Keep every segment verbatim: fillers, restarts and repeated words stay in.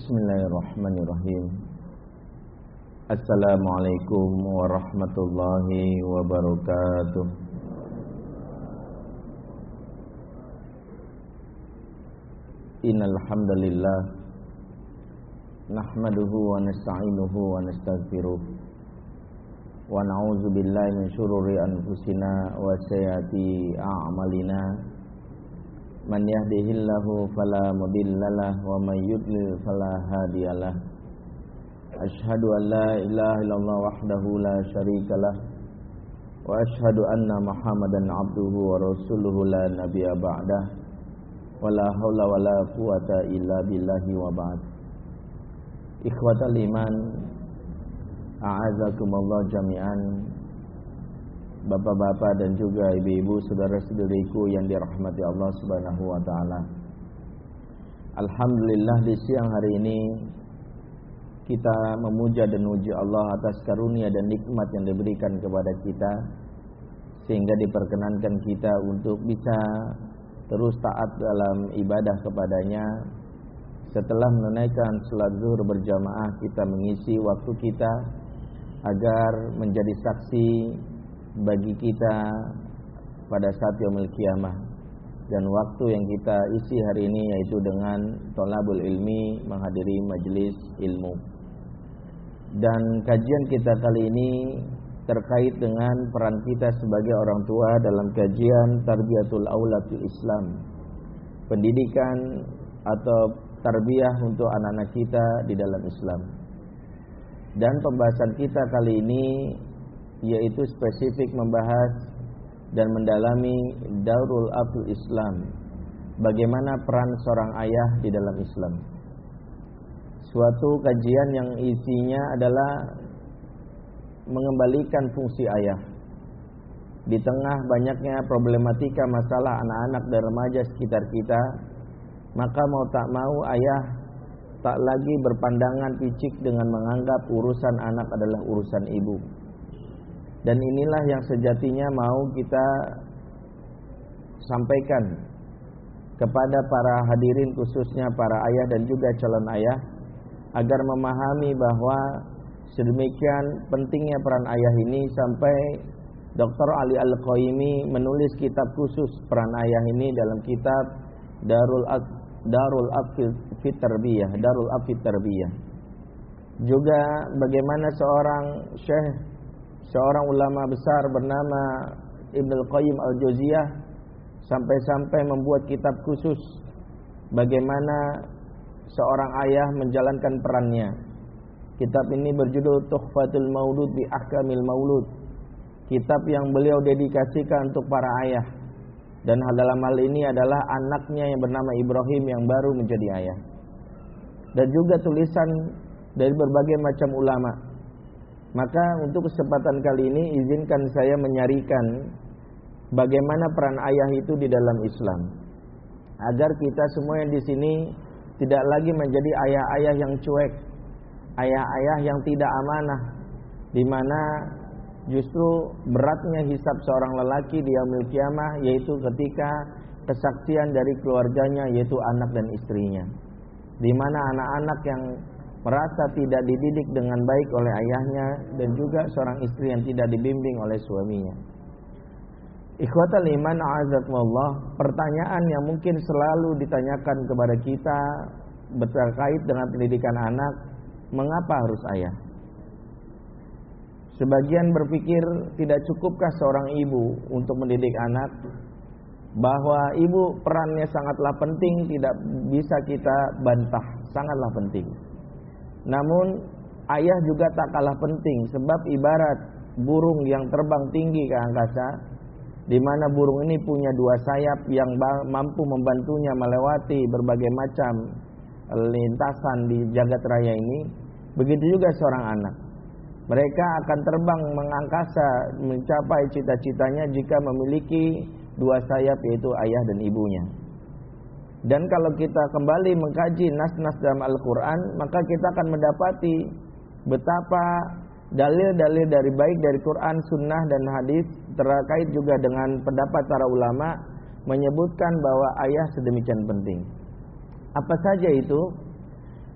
Bismillahirrahmanirrahim. Assalamualaikum warahmatullahi wabarakatuh. Innal hamdalillah nahmaduhu wa nasta'inuhu wa nastaghfiruh wa na'udzu billahi min syururi anfusina wa sayyiati a'malina. Man yahdihillahu fala mudhillalah wa may yudlil fala hadiyalah. Asyhadu an la ilaha illallah wahdahu la syarikalah wa asyhadu anna Muhammadan abduhu wa rasuluhu la nabiyya ba'dah. Wala haula wala quwata illa billahi wa ba'd. Ikhwatal iman, a'azakumullah jami'an. Bapak-bapak dan juga ibu-ibu, saudara-saudariku yang dirahmati Allah Subhanahu wa taala. Alhamdulillah, di siang hari ini kita memuja dan memuji Allah atas karunia dan nikmat yang diberikan kepada kita, sehingga diperkenankan kita untuk bisa terus taat dalam ibadah kepadanya. Setelah menunaikan salat zuhur berjamaah, kita mengisi waktu kita agar menjadi saksi bagi kita pada saat yaumul qiyamah. Dan waktu yang kita isi hari ini yaitu dengan thalabul ilmi, menghadiri majelis ilmu. Dan kajian kita kali ini terkait dengan peran kita sebagai orang tua dalam kajian tarbiyatul aulatul Islam, pendidikan atau tarbiyah untuk anak-anak kita di dalam Islam. Dan pembahasan kita kali ini yaitu spesifik membahas dan mendalami daurul abul Islam, bagaimana peran seorang ayah di dalam Islam. Suatu kajian yang isinya adalah mengembalikan fungsi ayah di tengah banyaknya problematika masalah anak-anak dan remaja sekitar kita. Maka mau tak mau ayah tak lagi berpandangan picik dengan menganggap urusan anak adalah urusan ibu. Dan inilah yang sejatinya mau kita sampaikan kepada para hadirin, khususnya para ayah dan juga calon ayah, agar memahami bahwa sedemikian pentingnya peran ayah ini sampai Doktor Ali Al-Qaimi menulis kitab khusus peran ayah ini dalam kitab Darul Ab Darul Ab Fit Tarbiyah, Darul Ab Fit Tarbiyah. Juga bagaimana seorang syekh, seorang ulama besar bernama Ibnul Qayyim Al-Jauziyah sampai-sampai membuat kitab khusus bagaimana seorang ayah menjalankan perannya. Kitab ini berjudul Tuhfatul Maulud bi Ahkamil Maulud, kitab yang beliau dedikasikan untuk para ayah. Dan hal dalam hal ini adalah anaknya yang bernama Ibrahim yang baru menjadi ayah. Dan juga tulisan dari berbagai macam ulama. Maka untuk kesempatan kali ini izinkan saya menyarikan bagaimana peran ayah itu di dalam Islam, agar kita semua yang di sini tidak lagi menjadi ayah-ayah yang cuek, ayah-ayah yang tidak amanah, di mana justru beratnya hisab seorang lelaki di yaumul qiyamah yaitu ketika kesaksian dari keluarganya, yaitu anak dan istrinya, di mana anak-anak yang merasa tidak dididik dengan baik oleh ayahnya, dan juga seorang istri yang tidak dibimbing oleh suaminya. Ikhwatal iman, a'azakumullah, pertanyaan yang mungkin selalu ditanyakan kepada kita berkait dengan pendidikan anak, mengapa harus ayah? Sebagian berpikir tidak cukupkah seorang ibu untuk mendidik anak, bahwa ibu perannya sangatlah penting, tidak bisa kita bantah, sangatlah penting. Namun ayah juga tak kalah penting, sebab ibarat burung yang terbang tinggi ke angkasa, di mana burung ini punya dua sayap yang mampu membantunya melewati berbagai macam lintasan di jagat raya ini. Begitu juga seorang anak, mereka akan terbang mengangkasa mencapai cita-citanya jika memiliki dua sayap, yaitu ayah dan ibunya. Dan kalau kita kembali mengkaji nas-nas dalam Al-Quran, maka kita akan mendapati betapa dalil-dalil dari baik dari Quran, Sunnah dan Hadis terkait juga dengan pendapat para ulama menyebutkan bahwa ayah sedemikian penting. Apa saja itu?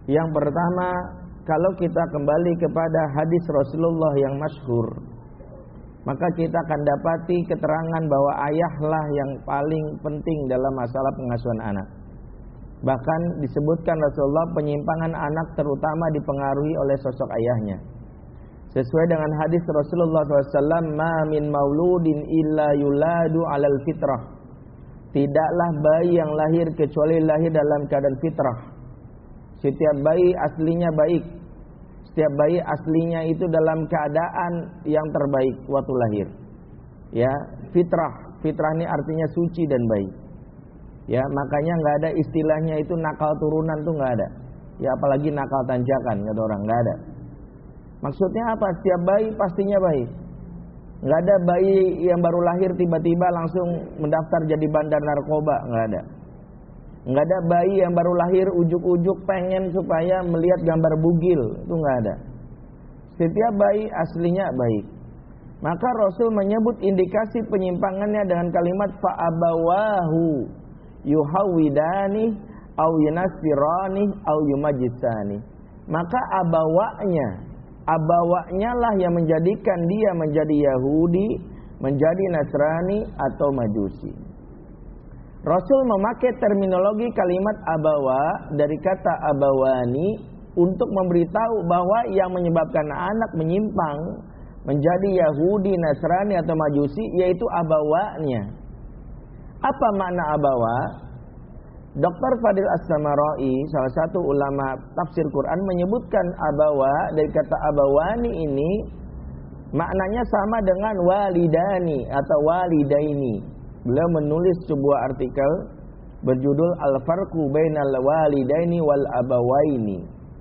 Yang pertama, kalau kita kembali kepada hadis Rasulullah yang masyhur, maka kita akan dapati keterangan bahwa ayahlah yang paling penting dalam masalah pengasuhan anak. Bahkan disebutkan Rasulullah penyimpangan anak terutama dipengaruhi oleh sosok ayahnya. Sesuai dengan hadis Rasulullah shallallahu alaihi wasallam, "Ma min mauludin illa yuladu alal fitrah." Tidaklah bayi yang lahir kecuali lahir dalam keadaan fitrah. Setiap bayi aslinya baik. Setiap bayi aslinya itu dalam keadaan yang terbaik waktu lahir. Ya, fitrah. Fitrah ini artinya suci dan baik. Ya, makanya nggak ada istilahnya itu nakal turunan tuh nggak ada. Ya, apalagi nakal tanjakan kata orang, nggak ada. Maksudnya apa? Setiap bayi pastinya baik. Nggak ada bayi yang baru lahir tiba-tiba langsung mendaftar jadi bandar narkoba, nggak ada. Nggak ada bayi yang baru lahir ujuk-ujuk pengen supaya melihat gambar bugil, itu nggak ada. Setiap bayi aslinya baik. Maka Rasul menyebut indikasi penyimpangannya dengan kalimat fa'abawahu yuhawidani au yunasirani au yumajisani. Maka abawanya Abawanya lah yang menjadikan dia menjadi Yahudi, menjadi Nasrani atau Majusi. Rasul memakai terminologi kalimat abawa dari kata abawani untuk memberitahu bahwa yang menyebabkan anak menyimpang menjadi Yahudi, Nasrani atau Majusi yaitu abawanya. Apa makna abawa? Doktor Fadil As-Samarai, salah satu ulama tafsir Quran, menyebutkan abawa dari kata abawani ini maknanya sama dengan walidani atau walidaini. Beliau menulis sebuah artikel berjudul Al-Farqu Bainal Walidaini wal Abawaini.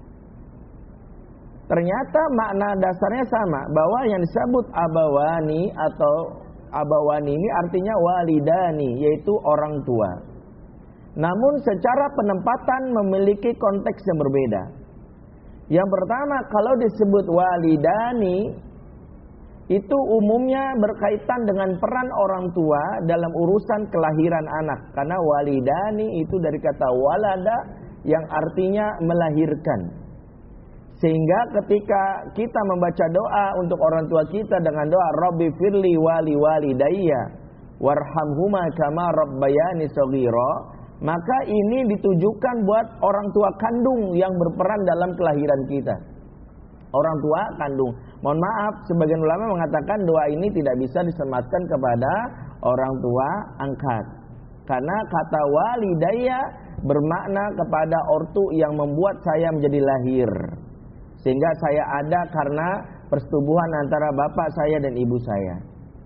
Ternyata makna dasarnya sama, bahwa yang disebut abawani atau abawani ini artinya walidani, yaitu orang tua. Namun secara penempatan memiliki konteks yang berbeda. Yang pertama, kalau disebut walidani itu umumnya berkaitan dengan peran orang tua dalam urusan kelahiran anak. Karena walidani itu dari kata walada yang artinya melahirkan. Sehingga ketika kita membaca doa untuk orang tua kita dengan doa Rabbi firli wali walidayya warhamhuma kama rabbayani shaghira, maka ini ditujukan buat orang tua kandung yang berperan dalam kelahiran kita. Orang tua kandung. Mohon maaf, sebagian ulama mengatakan doa ini tidak bisa disematkan kepada orang tua angkat. Karena kata walidayya bermakna kepada ortu yang membuat saya menjadi lahir. Sehingga saya ada karena persetubuhan antara bapak saya dan ibu saya.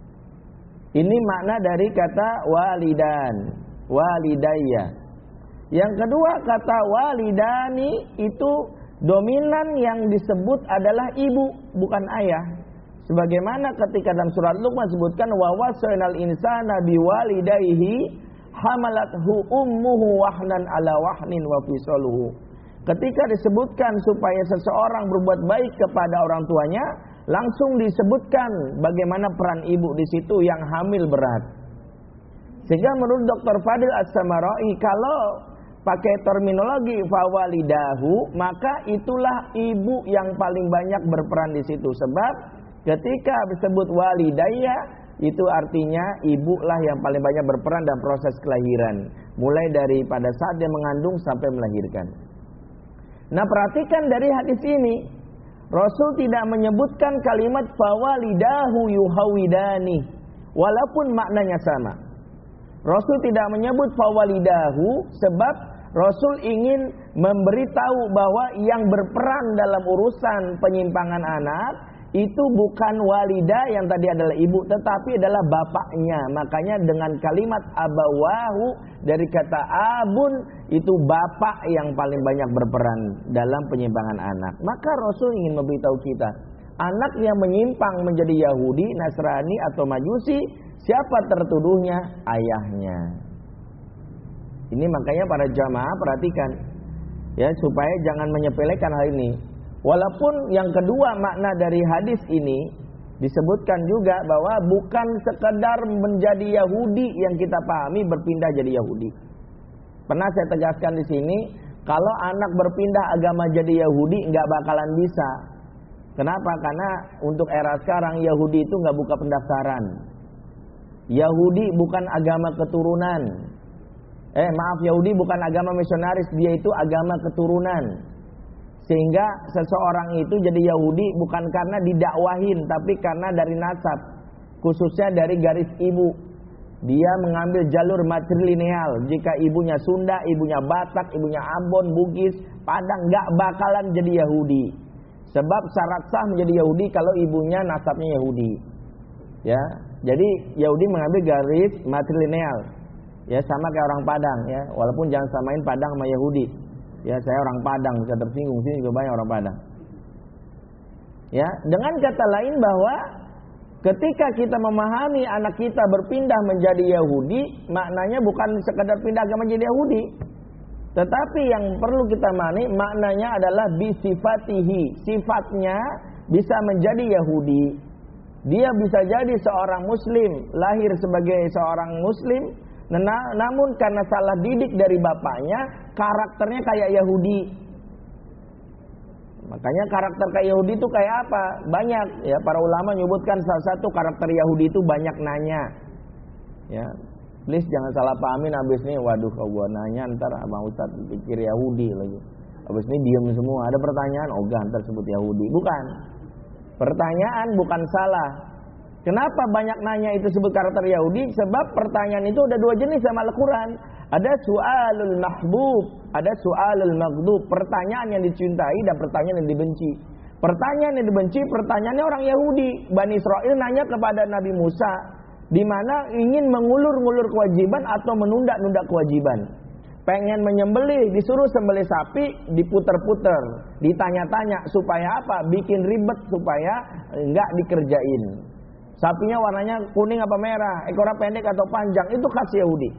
Ini makna dari kata walidan, walidayya. Yang kedua, kata walidani itu dominan yang disebut adalah ibu, bukan ayah. Sebagaimana ketika dalam surat Luqman disebutkan wa wasainal insana biwalidayhi hamalathu ummuhu wahnan ala wahnin wa fisaluhu. Ketika disebutkan supaya seseorang berbuat baik kepada orang tuanya, langsung disebutkan bagaimana peran ibu di situ yang hamil berat. Sehingga menurut doktor Fadil As-Samarai, kalau pakai terminologi fawalidahu, maka itulah ibu yang paling banyak berperan di situ. Sebab ketika disebut walidayya, itu artinya ibulah yang paling banyak berperan dalam proses kelahiran, mulai dari pada saat dia mengandung sampai melahirkan. Nah, perhatikan dari hadis ini, Rasul tidak menyebutkan kalimat fawalidahu yuhawidani, walaupun maknanya sama. Rasul tidak menyebut fawalidahu sebab Rasul ingin memberitahu bahwa yang berperan dalam urusan penyimpangan anak itu bukan walidah yang tadi adalah ibu, tetapi adalah bapaknya. Makanya dengan kalimat abawahu dari kata abun, itu bapak yang paling banyak berperan dalam penyimpangan anak. Maka Rasul ingin memberitahu kita, anak yang menyimpang menjadi Yahudi, Nasrani atau Majusi, siapa tertuduhnya? Ayahnya. Ini makanya para jamaah perhatikan ya, supaya jangan menyepelekan hal ini. Walaupun yang kedua makna dari hadis ini disebutkan juga bahwa bukan sekedar menjadi Yahudi yang kita pahami berpindah jadi Yahudi. Pernah saya tegaskan di sini, Kalau anak berpindah agama jadi Yahudi nggak bakalan bisa. Kenapa? Karena untuk era sekarang Yahudi itu nggak buka pendaftaran. Yahudi bukan agama keturunan. Eh maaf, Yahudi bukan agama misionaris, dia itu agama keturunan. Sehingga seseorang itu jadi Yahudi bukan karena didakwahin, tapi karena dari nasab, khususnya dari garis ibu. Dia mengambil jalur matrilineal. Jika ibunya Sunda, ibunya Batak, ibunya Ambon, Bugis, Padang, nggak bakalan jadi Yahudi. Sebab syarat sah menjadi Yahudi kalau ibunya nasabnya Yahudi. Ya, jadi Yahudi mengambil garis matrilineal. Ya, sama kayak orang Padang ya, walaupun jangan samain Padang sama Yahudi. Ya, saya orang Padang, bisa tersinggung, sini juga banyak orang Padang. Ya, dengan kata lain bahwa ketika kita memahami anak kita berpindah menjadi Yahudi, maknanya bukan sekadar pindah agama menjadi Yahudi. Tetapi yang perlu kita mani maknanya adalah bisifatihi, sifatnya bisa menjadi Yahudi. Dia bisa jadi seorang muslim, lahir sebagai seorang muslim, namun karena salah didik dari bapaknya, karakternya kayak Yahudi. Makanya karakter kayak Yahudi itu kayak apa? Banyak ya, para ulama menyebutkan salah satu karakter Yahudi itu banyak nanya. Ya. Please jangan salah pahamin abis ini, waduh kalau gua nanya ntar abang Ustaz pikir Yahudi lagi. Abis ini diem semua, ada pertanyaan, oh gak ntar sebut Yahudi. Bukan. Pertanyaan bukan salah. Kenapa banyak nanya itu sebut karakter Yahudi? Sebab pertanyaan itu ada dua jenis sama Al-Quran. Ada su'alul mahbub, ada su'alul maghdub. Pertanyaan yang dicintai dan pertanyaan yang dibenci. Pertanyaan yang dibenci, pertanyaannya orang Yahudi. Bani Israel nanya kepada Nabi Musa, di mana ingin mengulur-ngulur kewajiban atau menunda-nunda kewajiban. Pengen menyembelih, disuruh sembelih sapi, diputer-puter, ditanya-tanya supaya apa? Bikin ribet supaya enggak dikerjain. Sapinya warnanya kuning apa merah, ekornya pendek atau panjang, itu khas Yahudi.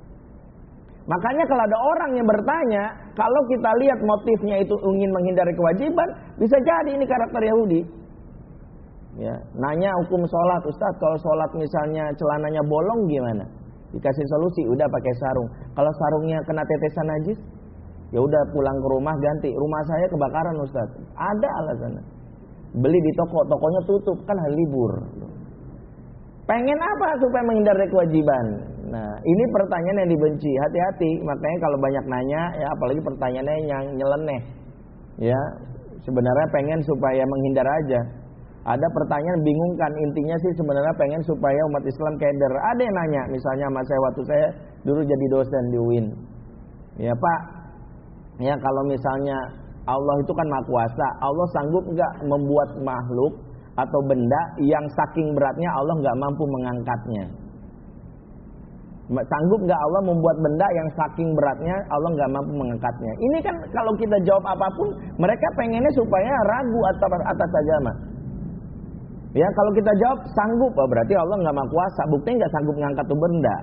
Makanya kalau ada orang yang bertanya, kalau kita lihat motifnya itu ingin menghindari kewajiban, bisa jadi ini karakter Yahudi. Ya, nanya hukum sholat, Ustaz kalau sholat misalnya celananya bolong gimana? Dikasih solusi, udah pakai sarung. Kalau sarungnya kena tetesan najis, ya udah pulang ke rumah ganti. Rumah saya kebakaran Ustaz, ada alasannya. Beli di toko, tokonya tutup, kan hari libur. Pengen apa supaya menghindari kewajiban? Nah, ini pertanyaan yang dibenci. Hati-hati, makanya kalau banyak nanya, ya apalagi pertanyaannya yang nyeleneh. Ya, sebenarnya pengen supaya menghindar aja. Ada pertanyaan bingungkan, intinya sih sebenarnya pengen supaya umat Islam keder. Ada yang nanya, misalnya sama saya waktu saya dulu jadi dosen di U I N. Ya Pak, ya kalau misalnya Allah itu kan Maha Kuasa, Allah sanggup nggak membuat makhluk atau benda yang saking beratnya Allah nggak mampu mengangkatnya? Sanggup nggak Allah membuat benda yang saking beratnya Allah nggak mampu mengangkatnya? Ini kan kalau kita jawab apapun, mereka pengennya supaya ragu atas atas agama. Ya kalau kita jawab sanggup, oh, berarti Allah nggak maha kuasa. Buktinya nggak sanggup ngangkat tuh benda.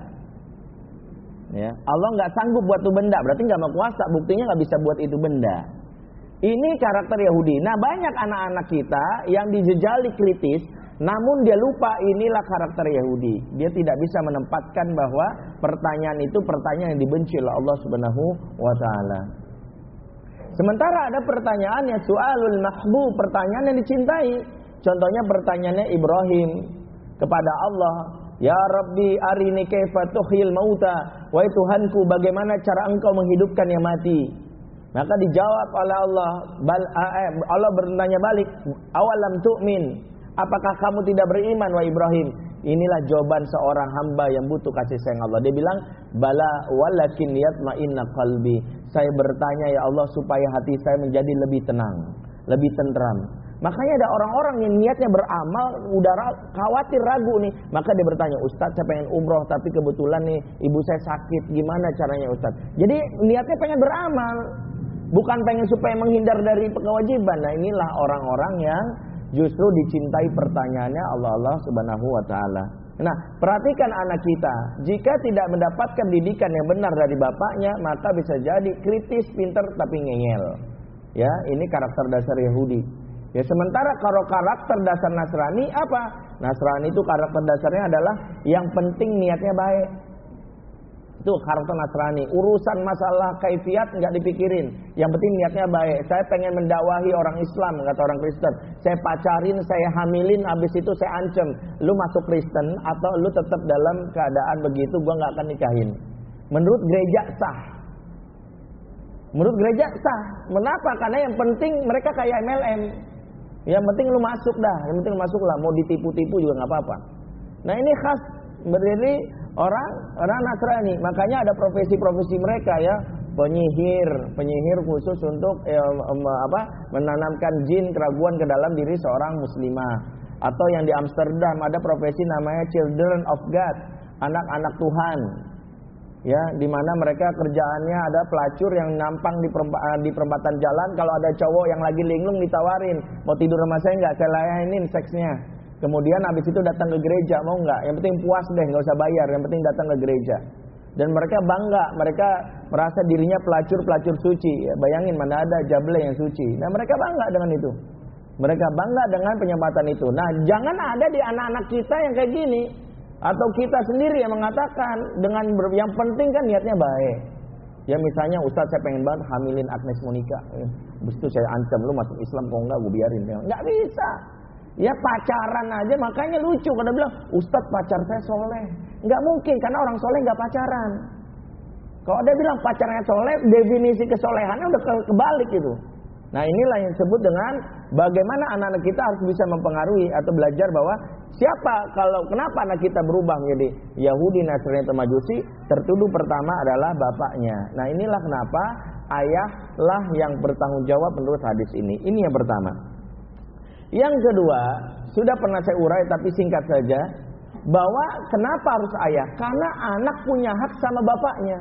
Ya Allah nggak sanggup buat tuh benda, berarti nggak maha kuasa. Buktinya nggak bisa buat itu benda. Ini karakter Yahudi. Nah banyak anak-anak kita yang dijejali kritis, namun dia lupa inilah karakter Yahudi. Dia tidak bisa menempatkan bahwa pertanyaan itu pertanyaan yang dibenci oleh Allah Subhanahu Wa Taala. Sementara ada pertanyaan yang su'alul mahbub, pertanyaan yang dicintai. Contohnya pertanyaannya Ibrahim kepada Allah, Ya Rabbi arini kaifa tuhyil mauta, wahai Tuhanku bagaimana cara engkau menghidupkan yang mati? Maka dijawab oleh Allah, bal, eh, Allah bertanya balik, awalam tu'min, apakah kamu tidak beriman wahai Ibrahim? Inilah jawaban seorang hamba yang butuh kasih sayang Allah. Dia bilang, bala walakin yatma'inna qalbi. Saya bertanya ya Allah supaya hati saya menjadi lebih tenang, lebih tentram. Makanya ada orang-orang yang niatnya beramal, udah khawatir ragu nih. Maka dia bertanya, Ustaz saya pengen umroh tapi kebetulan nih ibu saya sakit, gimana caranya Ustaz? Jadi niatnya pengen beramal, bukan pengen supaya menghindar dari kewajiban. Nah inilah orang-orang yang justru dicintai pertanyaannya Allah Allah Subhanahu Wa Taala. Nah perhatikan anak kita, jika tidak mendapatkan didikan yang benar dari bapaknya, maka bisa jadi kritis, pintar tapi ngeyel. Ya ini karakter dasar Yahudi. Ya sementara kalau karakter dasar Nasrani apa? Nasrani itu karakter dasarnya adalah yang penting niatnya baik. Itu karakter Nasrani. Urusan masalah kaifiat nggak dipikirin. Yang penting niatnya baik. Saya pengen mendakwahi orang Islam, kata orang Kristen. Saya pacarin, saya hamilin, habis itu saya ancam, lu masuk Kristen atau lu tetap dalam keadaan begitu, gua nggak akan nikahin. Menurut gereja sah. Menurut gereja sah. Mengapa? Karena yang penting mereka kayak M L M. Yang penting lu masuk dah. Yang penting lu masuk lah. Mau ditipu-tipu juga nggak apa-apa. Nah ini khas berdiri orang orang Nasrani. Makanya ada profesi-profesi mereka ya, penyihir, penyihir khusus untuk ya, apa? menanamkan jin keraguan ke dalam diri seorang muslimah. Atau yang di Amsterdam ada profesi namanya Children of God, anak-anak Tuhan. Ya, di mana mereka kerjaannya ada pelacur yang nampang di, perempa, di perempatan jalan. Kalau ada cowok yang lagi linglung ditawarin, mau tidur sama saya nggak, saya layanin seksnya. Kemudian habis itu datang ke gereja, mau nggak? Yang penting puas deh, nggak usah bayar. Yang penting datang ke gereja. Dan mereka bangga, mereka merasa dirinya pelacur-pelacur suci. Ya, bayangin mana ada jable yang suci. Nah mereka bangga dengan itu. Mereka bangga dengan penyempatan itu. Nah jangan ada di anak-anak kita yang kayak gini. Atau kita sendiri yang mengatakan dengan ber- yang penting kan niatnya baik. Ya misalnya Ustaz saya pengen banget hamilin Agnes Monica. Habis itu saya ancam lu masuk Islam kok enggak gue biarin. Enggak bisa. Ya pacaran aja, makanya lucu kalau bilang Ustaz pacar saya soleh. Enggak mungkin karena orang soleh enggak pacaran. Kalau dia bilang pacarnya soleh, definisi kesolehannya udah ke- kebalik gitu. Nah inilah yang disebut dengan bagaimana anak-anak kita harus bisa mempengaruhi atau belajar bahwa siapa, kalau kenapa anak kita berubah menjadi Yahudi, Nasrani atau Majusi, tertuduh pertama adalah bapaknya. Nah inilah kenapa ayahlah yang bertanggung jawab menurut hadis ini. Ini yang pertama. Yang kedua, sudah pernah saya urai tapi singkat saja, bahwa kenapa harus ayah? Karena anak punya hak sama bapaknya.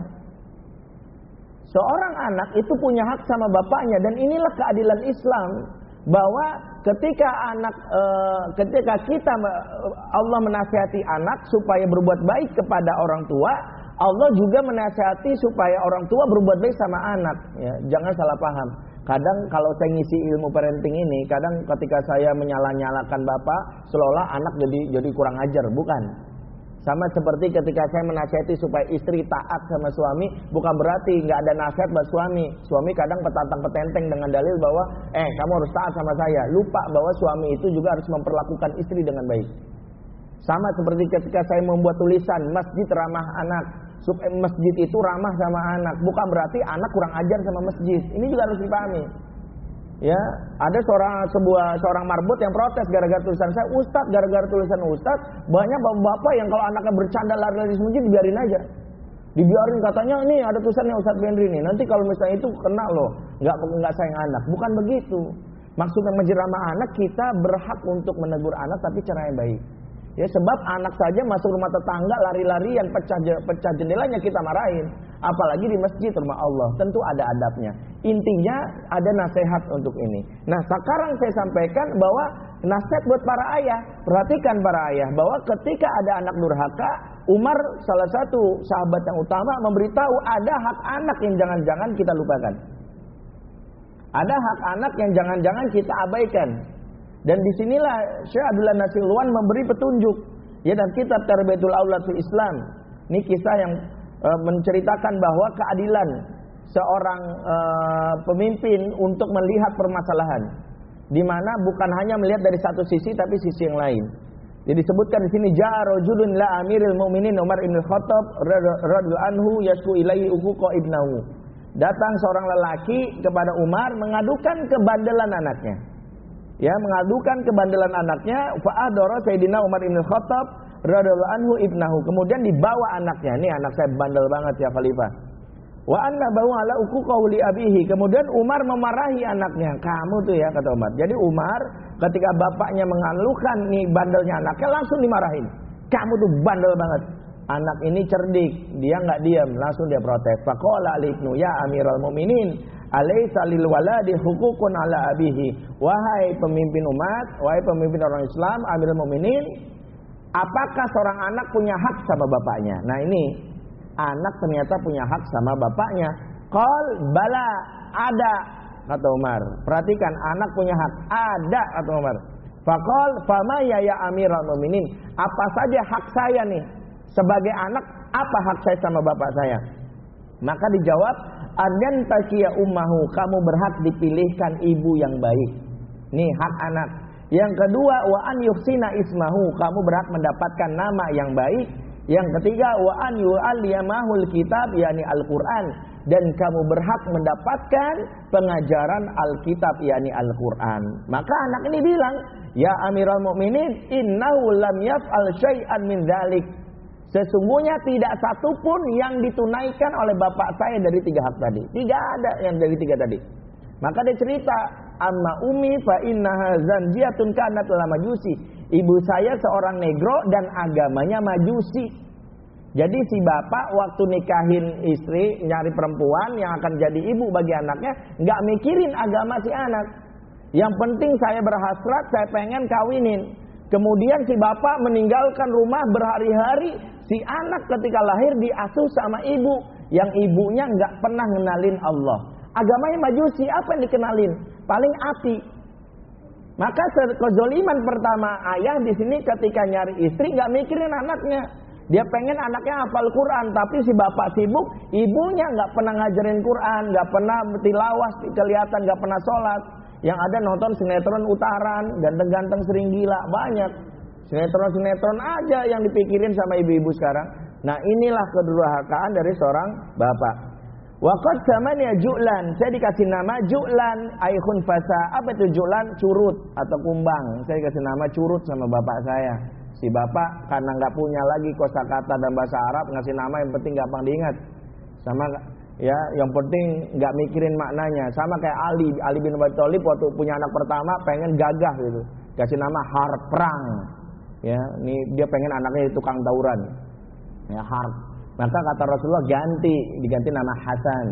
Seorang anak itu punya hak sama bapaknya, dan inilah keadilan Islam, bahwa ketika anak e, ketika kita Allah menasihati anak supaya berbuat baik kepada orang tua, Allah juga menasihati supaya orang tua berbuat baik sama anak. Ya, jangan salah paham. Kadang kalau saya ngisi ilmu parenting ini, kadang ketika saya menyalah-nyalakan bapak, seolah-olah anak jadi jadi kurang ajar, bukan. Sama seperti ketika saya menasihati supaya istri taat sama suami, bukan berarti nggak ada nasihat buat suami. Suami kadang petantang-petenteng dengan dalil bahwa eh kamu harus taat sama saya. Lupa bahwa suami itu juga harus memperlakukan istri dengan baik. Sama seperti ketika saya membuat tulisan masjid ramah anak, supaya masjid itu ramah sama anak, bukan berarti anak kurang ajar sama masjid. Ini juga harus dipahami. Ya, ada seorang sebuah seorang marbot yang protes gara-gara tulisan saya, Ustaz, gara-gara tulisan Ustaz, banyak bapak-bapak yang kalau anaknya bercanda lari-lari di masjid dibiarin aja. Dibiarin, katanya nih ada tulisannya Ustaz Benri nih. Nanti kalau misalnya itu kena loh, nggak nggak sayang anak. Bukan begitu. Maksudnya masjid ramah anak, kita berhak untuk menegur anak tapi cara yang baik. Ya, sebab anak saja masuk rumah tetangga lari-larian, pecah pecah jendelanya kita marahin. Apalagi di masjid rumah Allah, tentu ada adabnya. Intinya ada nasihat untuk ini. Nah, sekarang saya sampaikan bahwa nasihat buat para ayah. Perhatikan para ayah bahwa ketika ada anak durhaka, Umar salah satu sahabat yang utama memberitahu ada hak anak yang jangan-jangan kita lupakan. Ada hak anak yang jangan-jangan kita abaikan. Dan disinilah Syekh Abdullah Nasirulwan memberi petunjuk. Ya, dan kitab Tarbiyatul Aulad fil Islam. Ini kisah yang e, menceritakan bahwa keadilan seorang e, pemimpin untuk melihat permasalahan, di mana bukan hanya melihat dari satu sisi tapi sisi yang lain. Jadi disebutkan di sini ja'a rajulun la amiril mu'minin Umar bin Khattab radhiyallahu anhu yasku ilaihi uquqa ibnahu. Datang seorang lelaki kepada Umar mengadukan kebandelan anaknya. Ya, mengadukan kebandelan anaknya, fa'adara Sayyidina Umar bin Khattab radhiyallahu anhu ibnahu. Kemudian dibawa anaknya. Ini anak saya bandel banget ya Khalifah. Wa anna bahu ala uquqahu li abihi. Kemudian Umar memarahi anaknya. Kamu tuh ya, kata Umar. Jadi Umar ketika bapaknya mengeluhkan nih bandelnya anaknya, langsung dimarahin. Kamu tuh bandel banget. Anak ini cerdik, dia enggak diam, langsung dia protes. Faqala al-ibnu ya Amirul Mukminin, alaysa lil waladi huququn ala abihi. Wahai pemimpin umat, wahai pemimpin orang Islam, Amirul Mukminin, apakah seorang anak punya hak sama bapaknya? Nah ini, anak ternyata punya hak sama bapaknya. Qal bala, ada, kata Umar. Perhatikan, anak punya hak, ada, kata Umar. Faqal fama ya ya Amirul Mukminin, apa saja hak saya nih sebagai anak apa hak saya sama bapak saya? Maka dijawab, adan takiya ummahu, kamu berhak dipilihkan ibu yang baik. Nih hak anak. Yang kedua, wa an yuhsina ismahu, kamu berhak mendapatkan nama yang baik. Yang ketiga, wa an yu'allimahul kitab, yakni Al-Qur'an, dan kamu berhak mendapatkan pengajaran Alkitab, yakni Al-Qur'an. Maka anak ini bilang, ya Amirul Mukminin, innahu lam yaf'al syai'an min dzalik. Sesungguhnya tidak satu pun yang ditunaikan oleh bapak saya dari tiga hak tadi. Tidak ada yang dari tiga tadi. Maka dia cerita, amma ummi fa innaha zanjiyatun kanat la majusi. Ibu saya seorang negro dan agamanya majusi. Jadi si bapak waktu nikahin istri, nyari perempuan yang akan jadi ibu bagi anaknya, nggak mikirin agama si anak. Yang penting saya berhasrat, saya pengen kawinin. Kemudian si bapak meninggalkan rumah berhari-hari. Si anak ketika lahir diasuh sama ibu, yang ibunya nggak pernah ngenalin Allah. Agamanya majusi, apa yang dikenalin? Paling api. Maka kezoliman pertama ayah di sini ketika nyari istri nggak mikirin anaknya. Dia pengen anaknya hafal Quran, tapi si bapak sibuk, ibunya nggak pernah ngajarin Quran, nggak pernah tilawas, kelihatan nggak pernah sholat. Yang ada nonton sinetron utaran, ganteng-ganteng sering gila, banyak. Sinetron-sinetron aja yang dipikirin sama ibu-ibu sekarang. Nah inilah kedurhakaan dari seorang bapak. Waqad samanya ju'lan, saya dikasih nama ju'lan aikhun fasa. Apa itu ju'lan? Curut atau kumbang. Saya dikasih nama curut sama bapak saya. Si bapak karena nggak punya lagi kosakata dan bahasa Arab, ngasih nama yang penting gampang diingat. Sama ya, yang penting nggak mikirin maknanya. Sama kayak Ali, Ali bin Abi Thalib waktu punya anak pertama pengen gagah gitu. Kasih nama Harp, perang. Ya, ini dia pengen anaknya tukang tawuran. Ya, Harp. Maka kata Rasulullah ganti, diganti nama Hasan.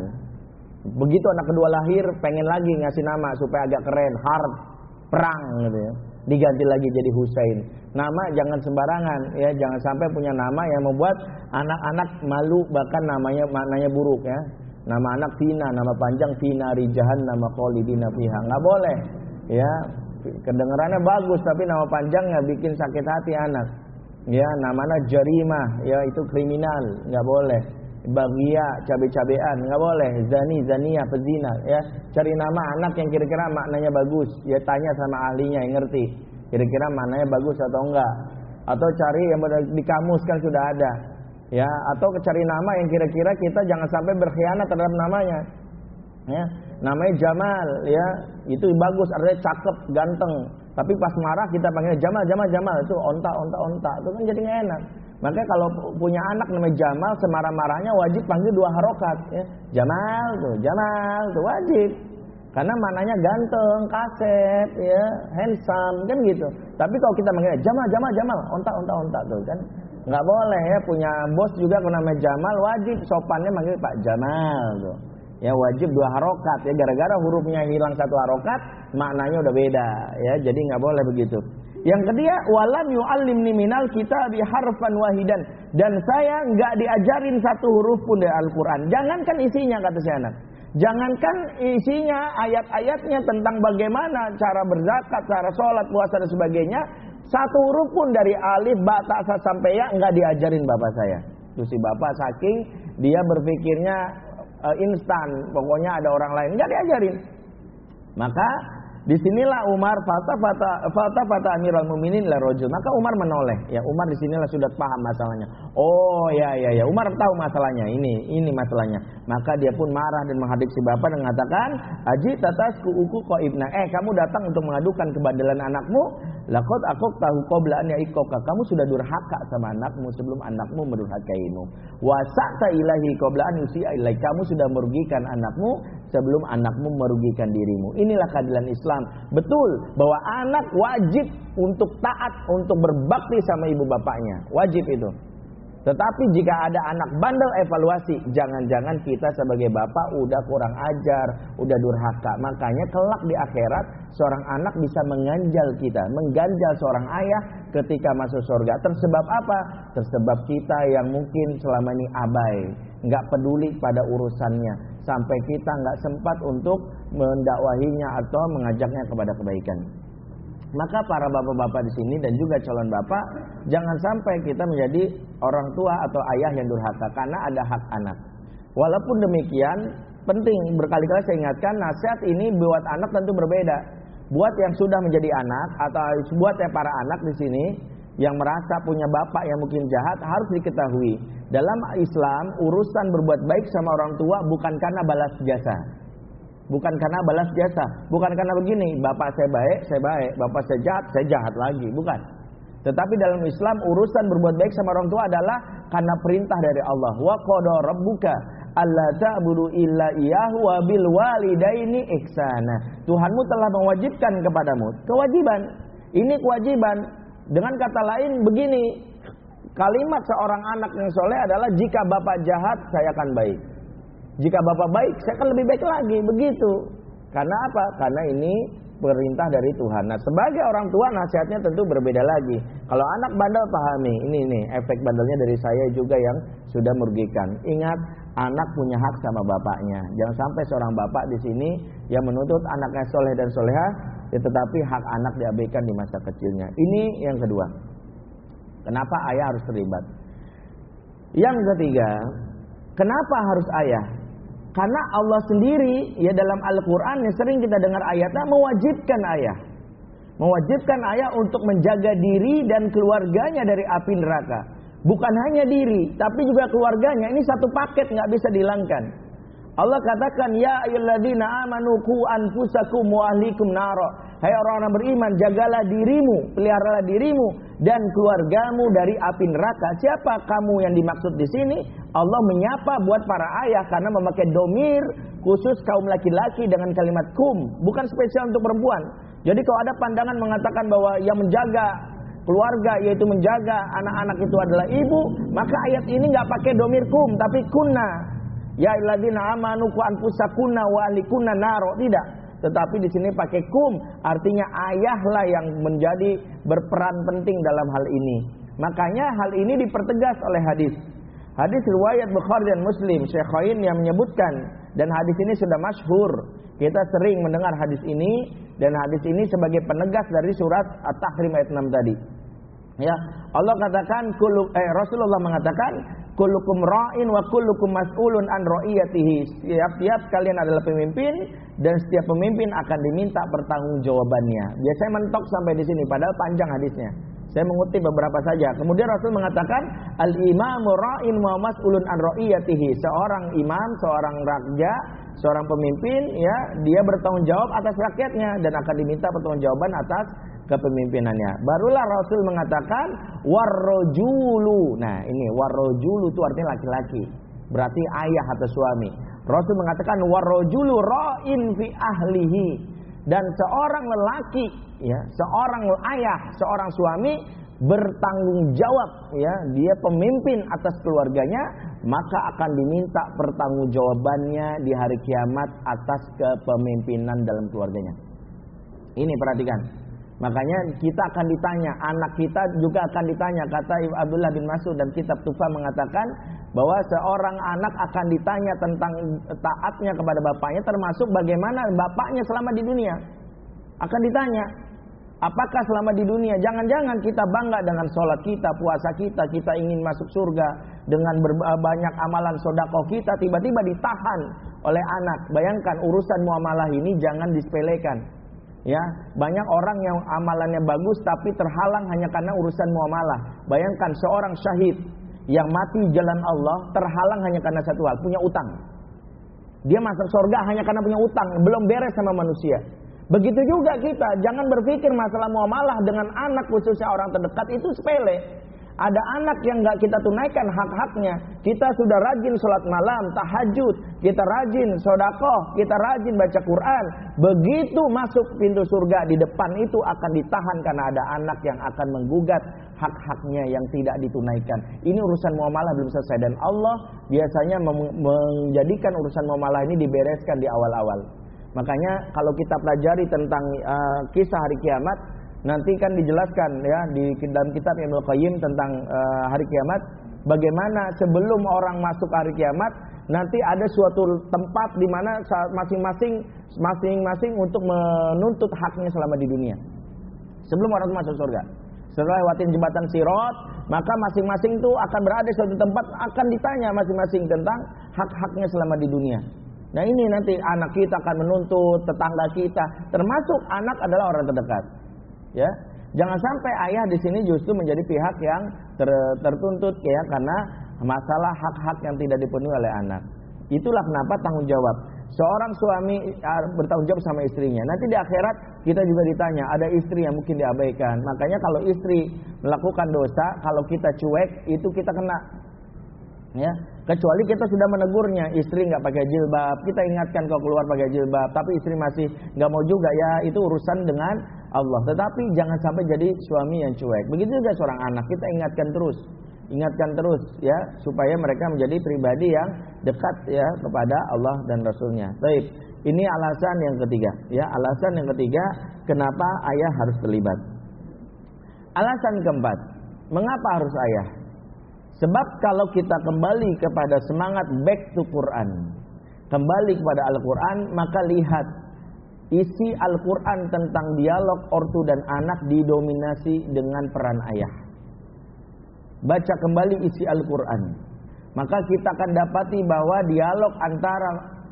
Begitu anak kedua lahir, pengen lagi ngasih nama supaya agak keren, Harb, perang gitu ya. Diganti lagi jadi Husain. Nama jangan sembarangan ya, jangan sampai punya nama yang membuat anak-anak malu, bahkan namanya maknanya buruk ya. Nama anak Vina, nama panjang Vina Rijahan, nama Khalidina fiha. Enggak boleh. Ya, kedengarannya bagus tapi nama panjangnya bikin sakit hati anak. Ya, namanya jarimah, ya itu kriminal, nggak boleh. Bagia, cabe-cabean, nggak boleh. Zani, zania, pezina, ya. Cari nama anak yang kira-kira maknanya bagus. Ya tanya sama ahlinya yang ngerti. Kira-kira maknanya bagus atau enggak. Atau cari yang di kamus kan sudah ada. Ya, atau cari nama yang kira-kira kita jangan sampai berkhianat terhadap namanya. Ya, namanya Jamal, ya. Itu bagus, artinya cakep, ganteng. Tapi pas marah kita panggil Jamal, Jamal, Jamal. Itu onta, onta, onta. Itu kan jadi nggak enak. Makanya kalau punya anak namanya Jamal, semarah-marahnya wajib panggil dua harokat. Ya. Jamal tuh, Jamal tuh wajib. Karena maknanya ganteng, kaset, ya, handsome, kan gitu. Tapi kalau kita manggil Jamal, Jamal, Jamal, onta, onta, onta tuh kan. Nggak boleh ya, punya bos juga kalau namanya Jamal, wajib sopannya manggil Pak Jamal tuh. Ya wajib dua harokat ya, gara-gara hurufnya hilang satu harokat maknanya udah beda ya, jadi nggak boleh begitu. Yang kedua, walam yu'allimni minal kitabi harfan wahidan, dan saya nggak diajarin satu huruf pun dari Al-Quran. Jangankan isinya, kata si anak, jangankan isinya, ayat-ayatnya tentang bagaimana cara berzakat, cara sholat, puasa dan sebagainya, satu huruf pun dari alif, ba, ta, sa sampai ya nggak diajarin bapak saya. Terus si bapak saking dia berpikirnya instan, pokoknya ada orang lain, nggak diajarin. Maka disinilah Umar fata fata fata fata Amirul Mukminin la rajul. Maka Umar menoleh. Ya Umar disinilah sudah paham masalahnya. Oh ya ya ya, Umar tahu masalahnya. Ini ini masalahnya. Maka dia pun marah dan menghadap si bapak dan mengatakan, Aji tatasku uku ko ibna. Eh kamu datang untuk mengadukan kebandelan anakmu. Lakot aku tahu qabla an ya'ikoka. Kamu sudah durhaka sama anakmu sebelum anakmu mendurhakaimu. Wasa'ta ilahi qabla an yusi'a ilaik. Kamu sudah merugikan anakmu sebelum anakmu merugikan dirimu. Inilah keadilan Islam. Betul bahwa anak wajib untuk taat, untuk berbakti sama ibu bapaknya. Wajib itu. Tetapi jika ada anak bandel, evaluasi. Jangan-jangan kita sebagai bapak udah kurang ajar, udah durhaka. Makanya kelak di akhirat seorang anak bisa menganjal kita, mengganjal seorang ayah ketika masuk surga. Tersebab apa? Tersebab kita yang mungkin selama ini abai, nggak peduli pada urusannya, sampai kita nggak sempat untuk mendakwahinya atau mengajaknya kepada kebaikan. Maka para bapak-bapak di sini dan juga calon bapak, jangan sampai kita menjadi orang tua atau ayah yang durhaka karena ada hak anak. Walaupun demikian, penting berkali-kali saya ingatkan, nasihat ini buat anak tentu berbeda. Buat yang sudah menjadi anak atau buat yang para anak di sini yang merasa punya bapak yang mungkin jahat, harus diketahui dalam Islam urusan berbuat baik sama orang tua bukan karena balas jasa. Bukan karena balas jasa, bukan karena begini, bapak saya baik, saya baik, bapak saya jahat, saya jahat lagi, bukan. Tetapi dalam Islam urusan berbuat baik sama orang tua adalah karena perintah dari Allah. Wa qada rabbuka alla ta'budu illa iyyahu wa bil walidaini ihsana. Tuhanmu telah mewajibkan kepadamu kewajiban. Ini kewajiban. Dengan kata lain begini, kalimat seorang anak yang soleh adalah jika bapak jahat saya akan baik. Jika bapak baik, saya akan lebih baik lagi. Begitu. Karena apa? Karena ini perintah dari Tuhan. Nah, sebagai orang tua nasihatnya tentu berbeda lagi. Kalau anak bandel pahami. Ini nih efek bandelnya dari saya juga yang sudah merugikan. Ingat, anak punya hak sama bapaknya. Jangan sampai seorang bapak di sini yang menuntut anaknya soleh dan soleha, ya, tetapi hak anak diabaikan di masa kecilnya. Ini yang kedua. Kenapa ayah harus terlibat? Yang ketiga, kenapa harus ayah? Karena Allah sendiri ya dalam Al-Quran yang sering kita dengar ayatnya mewajibkan ayah. Mewajibkan ayah untuk menjaga diri dan keluarganya dari api neraka. Bukan hanya diri, tapi juga keluarganya. Ini satu paket, nggak bisa dihilangkan. Allah katakan, ya ayyuhalladzina amanu qu anfusakum wa ahlikum naro. Hai orang-orang beriman, jagalah dirimu, peliharalah dirimu dan keluargamu dari api neraka. Siapa kamu yang dimaksud di sini? Allah menyapa buat para ayah karena memakai domir khusus kaum laki-laki dengan kalimat kum, bukan spesial untuk perempuan. Jadi kalau ada pandangan mengatakan bahwa yang menjaga keluarga yaitu menjaga anak-anak itu adalah ibu, maka ayat ini nggak pakai domir kum tapi kunna. Ya ayyuhalladzina amanu qu anfusakunna wa ahlikunna naro, tidak. Tetapi di sini pakai kum, artinya ayahlah yang menjadi berperan penting dalam hal ini. Makanya hal ini dipertegas oleh hadis. Hadis riwayat Bukhari dan Muslim, Syekhain yang menyebutkan, dan hadis ini sudah masyhur. Kita sering mendengar hadis ini, dan hadis ini sebagai penegas dari surat At-Tahrim ayat enam tadi. Ya, Allah katakan, kulu, eh, Rasulullah mengatakan, kullukum ra'in wa kullukum mas'ulun an ra'iyatihi. Setiap-tiap kalian adalah pemimpin dan setiap pemimpin akan diminta pertanggungjawabannya. Biasanya mentok sampai di sini, padahal panjang hadisnya. Saya mengutip beberapa saja. Kemudian Rasul mengatakan, al-imamu ra'in wa mas'ulun an ra'iyatihi. Seorang imam, seorang raja, seorang pemimpin, ya, dia bertanggung jawab atas rakyatnya dan akan diminta pertanggungjawaban atas kepemimpinannya. Barulah Rasul mengatakan warrojulu. Nah, ini warrojulu itu artinya laki-laki. Berarti ayah atau suami. Rasul mengatakan warrojulu ra'in fi ahlihi. Dan seorang lelaki, ya, seorang ayah, seorang suami bertanggung jawab, ya, dia pemimpin atas keluarganya, maka akan diminta pertanggungjawabannya di hari kiamat atas kepemimpinan dalam keluarganya. Ini perhatikan. Makanya kita akan ditanya, anak kita juga akan ditanya. Kata Abdullah bin Mas'ud dan kitab Tufa mengatakan bahwa seorang anak akan ditanya tentang taatnya kepada bapaknya, termasuk bagaimana bapaknya selama di dunia. Akan ditanya, apakah selama di dunia, jangan-jangan kita bangga dengan sholat kita, puasa kita, kita ingin masuk surga dengan banyak amalan sodaqoh kita, tiba-tiba ditahan oleh anak. Bayangkan urusan muamalah ini jangan disepelekan. Ya, banyak orang yang amalannya bagus tapi terhalang hanya karena urusan muamalah. Bayangkan seorang syahid yang mati jalan Allah terhalang hanya karena satu hal, punya utang. Dia masuk surga hanya karena punya utang, belum beres sama manusia. Begitu juga kita, jangan berpikir masalah muamalah dengan anak khususnya orang terdekat itu sepele. Ada anak yang gak kita tunaikan hak-haknya. Kita sudah rajin sholat malam, tahajud, kita rajin sedekah, kita rajin baca Quran. Begitu masuk pintu surga, di depan itu akan ditahan karena ada anak yang akan menggugat hak-haknya yang tidak ditunaikan. Ini urusan muamalah belum selesai, dan Allah biasanya menjadikan urusan muamalah ini dibereskan di awal-awal. Makanya kalau kita pelajari tentang uh, kisah hari kiamat, nanti kan dijelaskan ya di dalam kitab Ibnu Qayyim tentang uh, hari kiamat, bagaimana sebelum orang masuk hari kiamat nanti ada suatu tempat di mana masing-masing masing-masing untuk menuntut haknya selama di dunia. sebelum orang itu masuk surga. Setelah lewatin jembatan Sirat, maka masing-masing itu akan berada di suatu tempat, akan ditanya masing-masing tentang hak-haknya selama di dunia. Nah ini nanti anak kita akan menuntut, tetangga kita, termasuk anak adalah orang terdekat. Ya, jangan sampai ayah di sini justru menjadi pihak yang ter, tertuntut ya, karena masalah hak-hak yang tidak dipenuhi oleh anak. Itulah kenapa tanggung jawab. Seorang suami bertanggung jawab sama istrinya. Nanti di akhirat kita juga ditanya, ada istri yang mungkin diabaikan. Makanya kalau istri melakukan dosa, kalau kita cuek, itu kita kena. Ya, kecuali kita sudah menegurnya, istri nggak pakai jilbab, kita ingatkan kalau keluar pakai jilbab, tapi istri masih nggak mau juga, ya itu urusan dengan Allah. Tetapi jangan sampai jadi suami yang cuek. Begitu juga seorang anak, kita ingatkan terus. Ingatkan terus ya, supaya mereka menjadi pribadi yang dekat ya kepada Allah dan Rasulnya. Baik, ini alasan yang ketiga ya, alasan yang ketiga kenapa ayah harus terlibat. Alasan keempat, mengapa harus ayah? Sebab kalau kita kembali kepada semangat back to Quran, kembali kepada Al-Quran, maka lihat isi Al-Quran tentang dialog ortu dan anak didominasi dengan peran ayah. Baca kembali isi Al-Quran, maka kita akan dapati bahwa dialog antara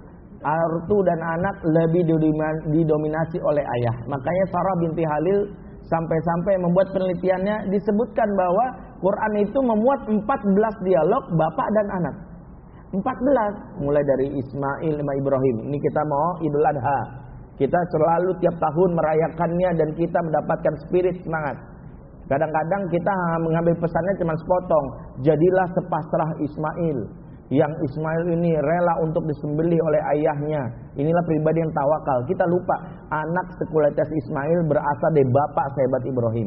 ortu dan anak lebih didominasi oleh ayah. Makanya Sarah binti Halil sampai-sampai membuat penelitiannya, disebutkan bahwa Quran itu memuat empat belas dialog bapak dan anak. empat belas, mulai dari Ismail sama Ibrahim. Ini kita mau Idul Adha, kita selalu tiap tahun merayakannya dan kita mendapatkan spirit semangat. Kadang-kadang kita mengambil pesannya cuma sepotong. Jadilah sepasrah Ismail, yang Ismail ini rela untuk disembelih oleh ayahnya. Inilah pribadi yang tawakal. Kita lupa anak sekualitas Ismail berasal dari bapak sehebat Ibrahim.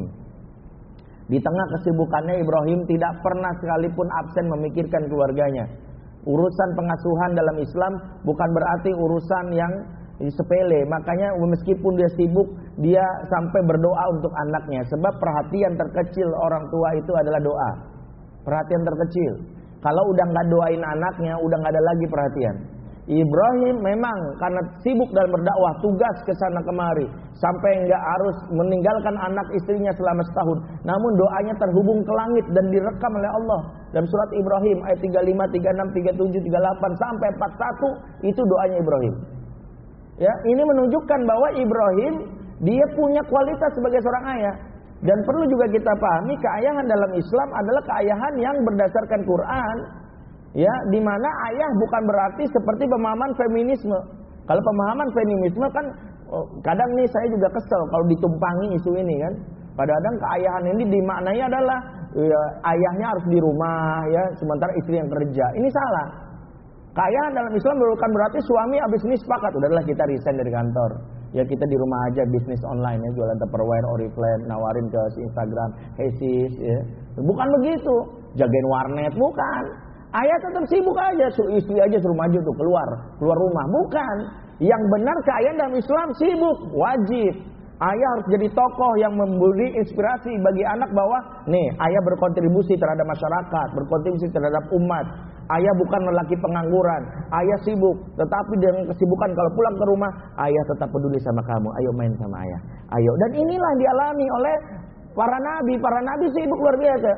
Di tengah kesibukannya, Ibrahim tidak pernah sekalipun absen memikirkan keluarganya. Urusan pengasuhan dalam Islam bukan berarti urusan yang sepele. Makanya meskipun dia sibuk, dia sampai berdoa untuk anaknya. Sebab perhatian terkecil orang tua itu adalah doa. Perhatian terkecil. Kalau udah nggak doain anaknya, udah nggak ada lagi perhatian. Ibrahim memang karena sibuk dalam berdakwah, tugas ke sana kemari, sampai nggak harus meninggalkan anak istrinya selama setahun. Namun doanya terhubung ke langit dan direkam oleh Allah. Dalam surat Ibrahim ayat tiga puluh lima, tiga puluh enam, tiga puluh tujuh, tiga puluh delapan sampai empat puluh satu itu doanya Ibrahim. Ya, ini menunjukkan bahwa Ibrahim dia punya kualitas sebagai seorang ayah. Dan perlu juga kita pahami, keayahan dalam Islam adalah keayahan yang berdasarkan Quran. Ya, di mana ayah bukan berarti seperti pemahaman feminisme. Kalau pemahaman feminisme kan oh, kadang nih saya juga kesel kalau ditumpangi isu ini kan. Kadang-kadang keayahan ini dimaknai adalah ya, ayahnya harus di rumah ya, sementara istri yang kerja. Ini salah. Keayahan dalam Islam bukan berarti suami habis ini sepakat, udahlah kita resign dari kantor. Ya kita di rumah aja bisnis online ya, jualan Tupperware, Oriflame, nawarin ke Instagram, hey sis ya. Bukan begitu. Jagain warnet, bukan. Ayah tetap sibuk aja, istri aja suruh maju tuh keluar, keluar rumah. Bukan. Yang benar keayahan dalam Islam sibuk, wajib. Ayah harus jadi tokoh yang memberi inspirasi bagi anak bahwa nih ayah berkontribusi terhadap masyarakat, berkontribusi terhadap umat. Ayah bukan lelaki pengangguran, ayah sibuk, tetapi dengan kesibukan kalau pulang ke rumah, ayah tetap peduli sama kamu. Ayo main sama ayah, ayo. Dan inilah dialami oleh para nabi, para nabi sibuk luar biasa.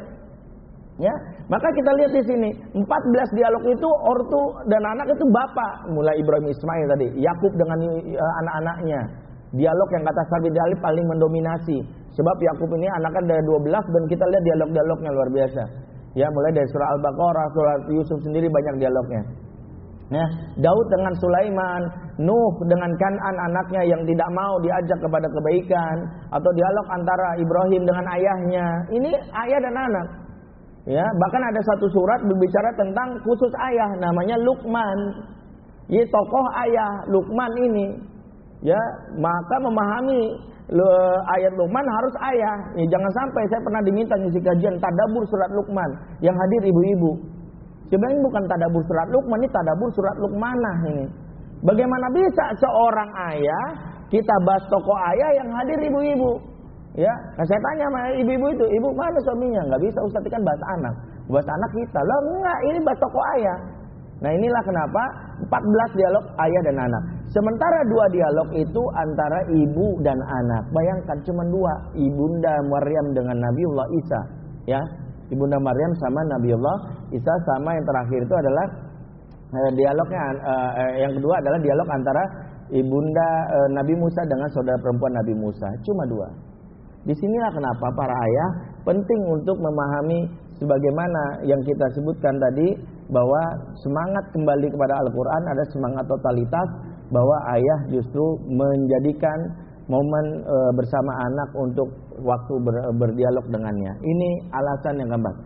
Ya, maka kita lihat di sini empat belas dialog itu ortu dan anak itu bapak, mulai Ibrahim Ismail tadi, Yakub dengan uh, anak-anaknya. Dialog yang kata Sabit Dalib paling mendominasi. Sebab Yakub ini anaknya ada dua belas dan kita lihat dialog-dialognya luar biasa. Ya, mulai dari surah Al-Baqarah, surah Yusuf sendiri banyak dialognya. Ya, Daud dengan Sulaiman, Nuh dengan Kan'an anaknya yang tidak mau diajak kepada kebaikan, atau dialog antara Ibrahim dengan ayahnya. Ini ayah dan anak. Ya, bahkan ada satu surat berbicara tentang khusus ayah, namanya Luqman. Ini tokoh ayah Luqman ini. Ya, maka memahami le, ayat Luqman harus ayah. Ya, jangan sampai saya pernah diminta ngisi kajian tadabbur surat Luqman, yang hadir ibu-ibu. Sebenarnya bukan tadabbur surat Luqman, ini tadabbur surat Luqmanah ini. Bagaimana bisa seorang ayah kita bahas tokoh ayah yang hadir ibu-ibu? Ya, nah saya tanya sama ibu-ibu itu, ibu mana suaminya? Enggak bisa, Ustaz kan bahas anak. Bahas anak kita. Lah enggak, ini bahas tokoh ayah. Nah inilah kenapa empat belas dialog ayah dan anak. sementara dua dialog itu antara ibu dan anak. Bayangkan cuma dua, ibunda Maryam dengan Nabiullah Isa, ya. Ibunda Maryam sama Nabiullah Isa, sama yang terakhir itu adalah eh, dialognya eh, eh, yang kedua adalah dialog antara ibunda eh, Nabi Musa dengan saudara perempuan Nabi Musa. Cuma dua. Disinilah kenapa para ayah penting untuk memahami sebagaimana yang kita sebutkan tadi, bahwa semangat kembali kepada Al-Quran ada semangat totalitas, bahwa ayah justru menjadikan momen e, bersama anak untuk waktu ber, berdialog dengannya. Ini alasan yang keempat.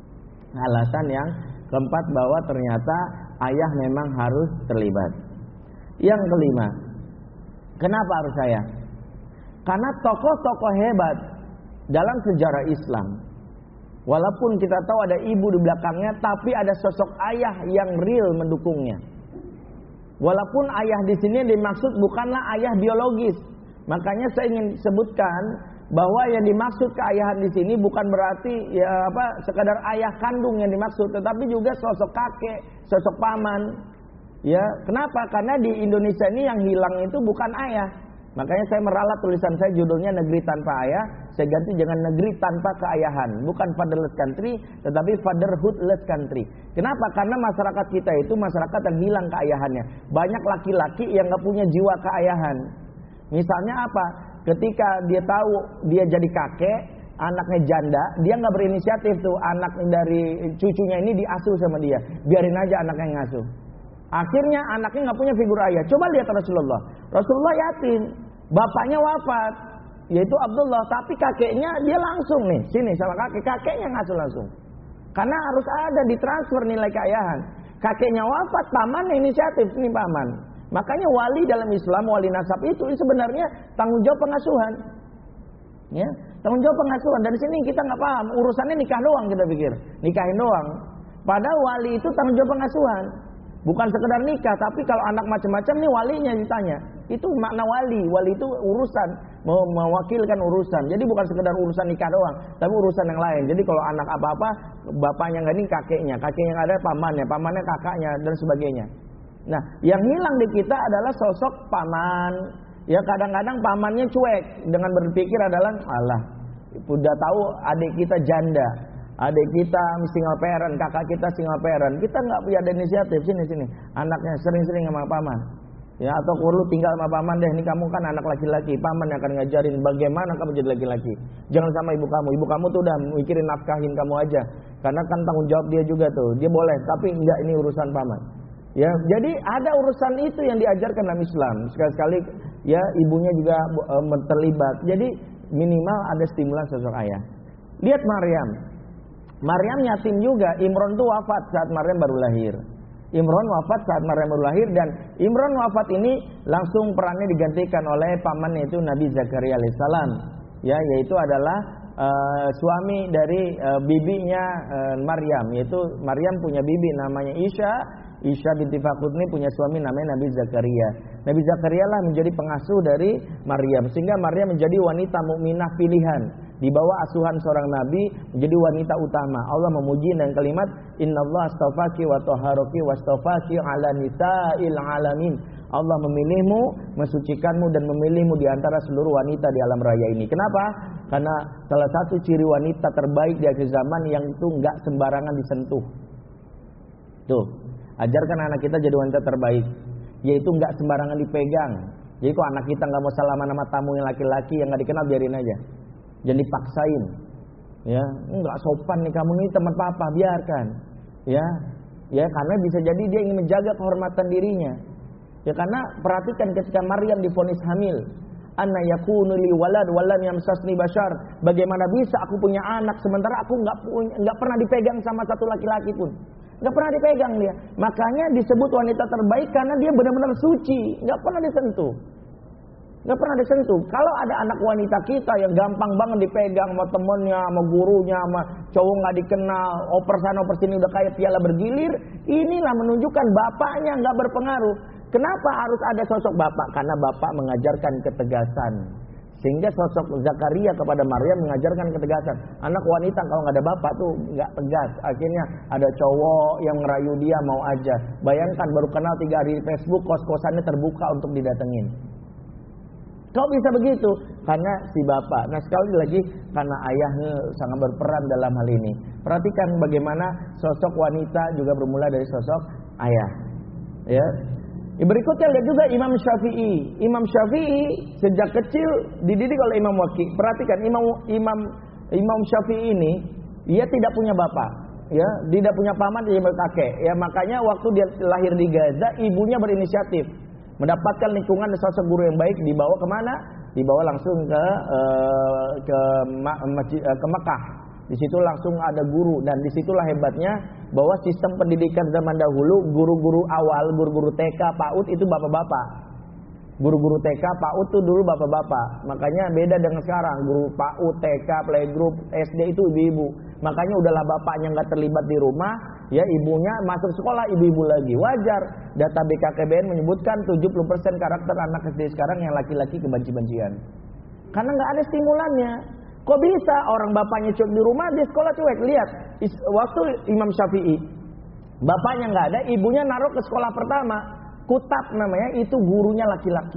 Alasan yang keempat bahwa ternyata ayah memang harus terlibat. Yang kelima, kenapa harus ayah? Karena tokoh-tokoh hebat dalam sejarah Islam, walaupun kita tahu ada ibu di belakangnya, tapi ada sosok ayah yang real mendukungnya. Walaupun ayah di sini dimaksud bukanlah ayah biologis. Makanya saya ingin sebutkan bahwa yang dimaksud keayahan di sini bukan berarti ya apa sekadar ayah kandung yang dimaksud, tetapi juga sosok kakek, sosok paman. Ya, kenapa? Karena di Indonesia ini yang hilang itu bukan ayah. Makanya saya meralat tulisan saya judulnya Negeri Tanpa Ayah. Saya ganti jangan negeri tanpa keayahan. Bukan fatherless country, tetapi fatherhoodless country. Kenapa? Karena masyarakat kita itu masyarakat yang hilang keayahannya. Banyak laki-laki yang gak punya jiwa keayahan. Misalnya apa? Ketika dia tahu dia jadi kakek, anaknya janda, dia gak berinisiatif tuh anak dari cucunya ini diasuh sama dia. Biarin aja anaknya yang ngasuh. Akhirnya anaknya gak punya figur ayah. Coba lihat Rasulullah. Rasulullah yatim, bapaknya wafat, yaitu Abdullah, tapi kakeknya dia langsung nih sini sama kakek, kakeknya ngasuh langsung. Karena harus ada ditransfer nilai keayahan. Kakeknya wafat, paman inisiatif, ini paman. Makanya wali dalam Islam, wali nasab itu sebenarnya tanggung jawab pengasuhan. Ya, tanggung jawab pengasuhan. Dari sini kita nggak paham, urusannya nikah doang kita pikir, nikahin doang. Padahal wali itu tanggung jawab pengasuhan. Bukan sekedar nikah, tapi kalau anak macam-macam nih walinya ditanya. Itu makna wali. Wali itu urusan, mewakilkan urusan. Jadi bukan sekedar urusan nikah doang, tapi urusan yang lain. Jadi kalau anak apa-apa, bapaknya nggak ini kakeknya, kakeknya yang ada pamannya, pamannya kakaknya dan sebagainya. Nah, yang hilang di kita adalah sosok paman. Ya kadang-kadang pamannya cuek dengan berpikir adalah, alah, udah tahu adik kita janda, adik kita single parent, kakak kita single parent, kita nggak punya inisiatif, sini sini, anaknya sering-sering sama paman, ya atau perlu tinggal sama paman deh, ini kamu kan anak laki-laki, paman yang akan ngajarin bagaimana kamu jadi laki-laki, jangan sama ibu kamu, ibu kamu tuh udah mikirin nafkahin kamu aja, karena kan tanggung jawab dia juga tuh, dia boleh, tapi enggak, ini urusan paman, ya jadi ada urusan itu yang diajarkan dalam Islam, sekali-sekali ya ibunya juga e, terlibat, jadi minimal ada stimulan sosok ayah. Lihat Maryam. Maryam yatim juga. Imron tuh wafat saat Maryam baru lahir. Imron wafat saat Maryam baru lahir, dan Imron wafat ini langsung perannya digantikan oleh pamannya itu Nabi Zakaria alaihissalam. Ya, yaitu adalah uh, suami dari uh, bibinya uh, Maryam, yaitu Maryam punya bibi namanya Isha. Isha binti Fakhur ini punya suami namanya Nabi Zakaria. Nabi Zakaria lah menjadi pengasuh dari Maryam, sehingga Maryam menjadi wanita mukminah pilihan. Di bawah asuhan seorang nabi menjadi wanita utama. Allah memuji dengan kalimat Innallaha astafaki wa tahharaki wastafaki ala nisa'il alamin. Allah memilihmu, mensucikanmu dan memilihmu di antara seluruh wanita di alam raya ini. Kenapa? Karena salah satu ciri wanita terbaik di akhir zaman yang itu enggak sembarangan disentuh. Tuh, ajarkan anak kita jadi wanita terbaik, yaitu enggak sembarangan dipegang. Jadi kok anak kita enggak mau salaman sama tamu yang laki-laki yang enggak dikenal, biarin aja. Jangan dipaksain, ya nggak sopan nih kamu nih teman papa, biarkan, ya, ya karena bisa jadi dia ingin menjaga kehormatan dirinya, ya karena perhatikan ketika Maryam divonis hamil, anna yakunu li walad walam yamsasni bashar, bagaimana bisa aku punya anak sementara aku nggak punya, nggak pernah dipegang sama satu laki-laki pun, nggak pernah dipegang dia, makanya disebut wanita terbaik karena dia benar-benar suci, nggak pernah disentuh. Gak pernah disentuh. Kalau ada anak wanita kita yang gampang banget dipegang sama temennya, sama gurunya, sama cowok gak dikenal, oper sana oper sini udah kayak piala bergilir, inilah menunjukkan bapaknya gak berpengaruh. Kenapa harus ada sosok bapak? Karena bapak mengajarkan ketegasan, Sehingga sosok Zakaria kepada Maryam mengajarkan ketegasan. Anak wanita kalau nggak ada bapak tuh nggak tegas. Akhirnya ada cowok yang ngerayu dia mau aja. Bayangkan baru kenal tiga hari di Facebook, kos-kosannya terbuka untuk didatengin. Kok bisa begitu? Karena si bapak. Nah sekali lagi karena ayahnya sangat berperan dalam hal ini. Perhatikan bagaimana sosok wanita juga bermula dari sosok ayah. Ya. Berikutnya lihat juga Imam Syafi'i. Imam Syafi'i sejak kecil dididik oleh Imam Waqi'. Perhatikan Imam Imam Imam Syafi'i ini dia tidak punya bapak, ya, tidak punya paman, dia berkakek. Ya, makanya waktu dia lahir di Gaza, ibunya berinisiatif mendapatkan lingkungan dan sosok guru yang baik, dibawa kemana? Dibawa langsung ke uh, ke masjid, uh, ke Mekah. Di situ langsung ada guru dan disitulah hebatnya bahwa sistem pendidikan zaman dahulu guru-guru awal, guru-guru T K, PAUD itu bapak-bapak. Guru-guru T K, PAUD itu dulu bapak-bapak. Makanya beda dengan sekarang, guru PAUD, T K, playgroup, S D itu ibu-ibu. Makanya udahlah bapaknya nggak terlibat di rumah, ya ibunya masuk sekolah, ibu-ibu lagi. Wajar. Data B K K B N menyebutkan tujuh puluh persen karakter anak S D sekarang yang laki-laki kebenci-bencian. Karena nggak ada stimulannya. Kok bisa orang bapaknya cuek di rumah, dia sekolah cuek? Lihat, waktu Imam Syafi'i, bapaknya nggak ada, ibunya naruh ke sekolah pertama, Kutab namanya, itu gurunya laki-laki.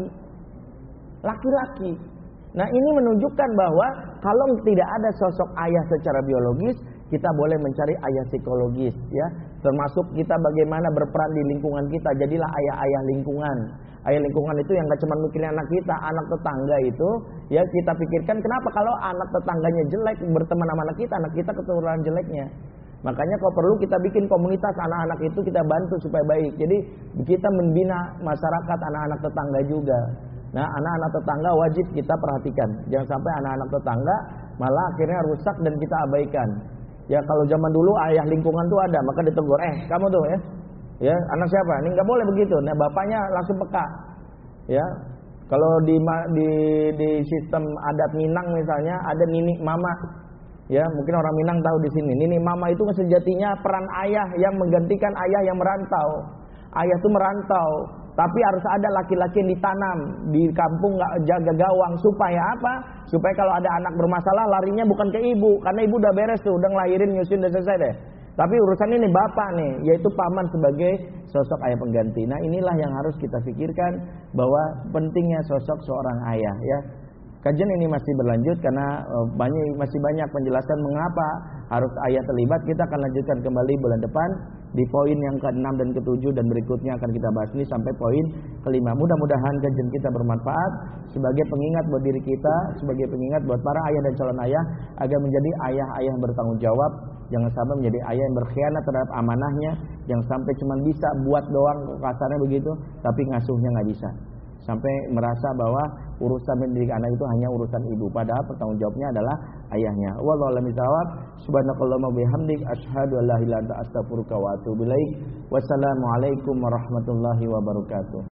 Laki-laki. Nah ini menunjukkan bahwa kalau tidak ada sosok ayah secara biologis, kita boleh mencari ayah psikologis, ya. Termasuk kita bagaimana berperan di lingkungan kita, jadilah ayah-ayah lingkungan. Ayah lingkungan itu yang gak cuma mikirin anak kita, anak tetangga itu, ya kita pikirkan kenapa kalau anak tetangganya jelek berteman sama anak kita, anak kita keturunan jeleknya. Makanya kalau perlu kita bikin komunitas anak-anak itu kita bantu supaya baik. Jadi kita membina masyarakat anak-anak tetangga juga. Nah anak-anak tetangga wajib kita perhatikan. Jangan sampai anak-anak tetangga malah akhirnya rusak dan kita abaikan. Ya kalau zaman dulu ayah lingkungan tuh ada, maka ditegur, eh kamu tuh ya. Ya, anak siapa? Ini nggak boleh begitu. Nah, bapaknya langsung peka. Ya. Kalau di di di sistem adat Minang misalnya ada nini mama. Ya, mungkin orang Minang tahu di sini. Nini mama itu sejatinya peran ayah yang menggantikan ayah yang merantau. Ayah itu merantau, tapi harus ada laki-laki yang ditanam di kampung, nggak jaga gawang supaya apa? Supaya kalau ada anak bermasalah larinya bukan ke ibu, karena ibu udah beres tuh, udah ngelahirin, nyusuin, udah selesai deh. Tapi urusan ini bapak nih, yaitu paman sebagai sosok ayah pengganti. Nah inilah yang harus kita pikirkan bahwa pentingnya sosok seorang ayah, ya. Kajian ini masih berlanjut karena banyak masih banyak penjelasan mengapa harus ayah terlibat. Kita akan lanjutkan kembali bulan depan di poin yang keenam dan ketujuh dan berikutnya akan kita bahas ini sampai poin kelima. Mudah-mudahan kajian kita bermanfaat sebagai pengingat buat diri kita, sebagai pengingat buat para ayah dan calon ayah agar menjadi ayah-ayah yang bertanggung jawab. Jangan sampai menjadi ayah yang berkhianat terhadap amanahnya. Jangan sampai cuma bisa buat doang, kasarnya begitu, tapi ngasuhnya nggak bisa. Sampai merasa bahwa urusan mendidik anak itu hanya urusan ibu, padahal pertanggung jawabnya adalah ayahnya. Wallahu a'lam bishawab. Subhanakallahumma bihamdik asyhadu an la ilaha illa anta astaghfiruka wa atubu ilaik. Wassalamualaikum warahmatullahi wabarakatuh.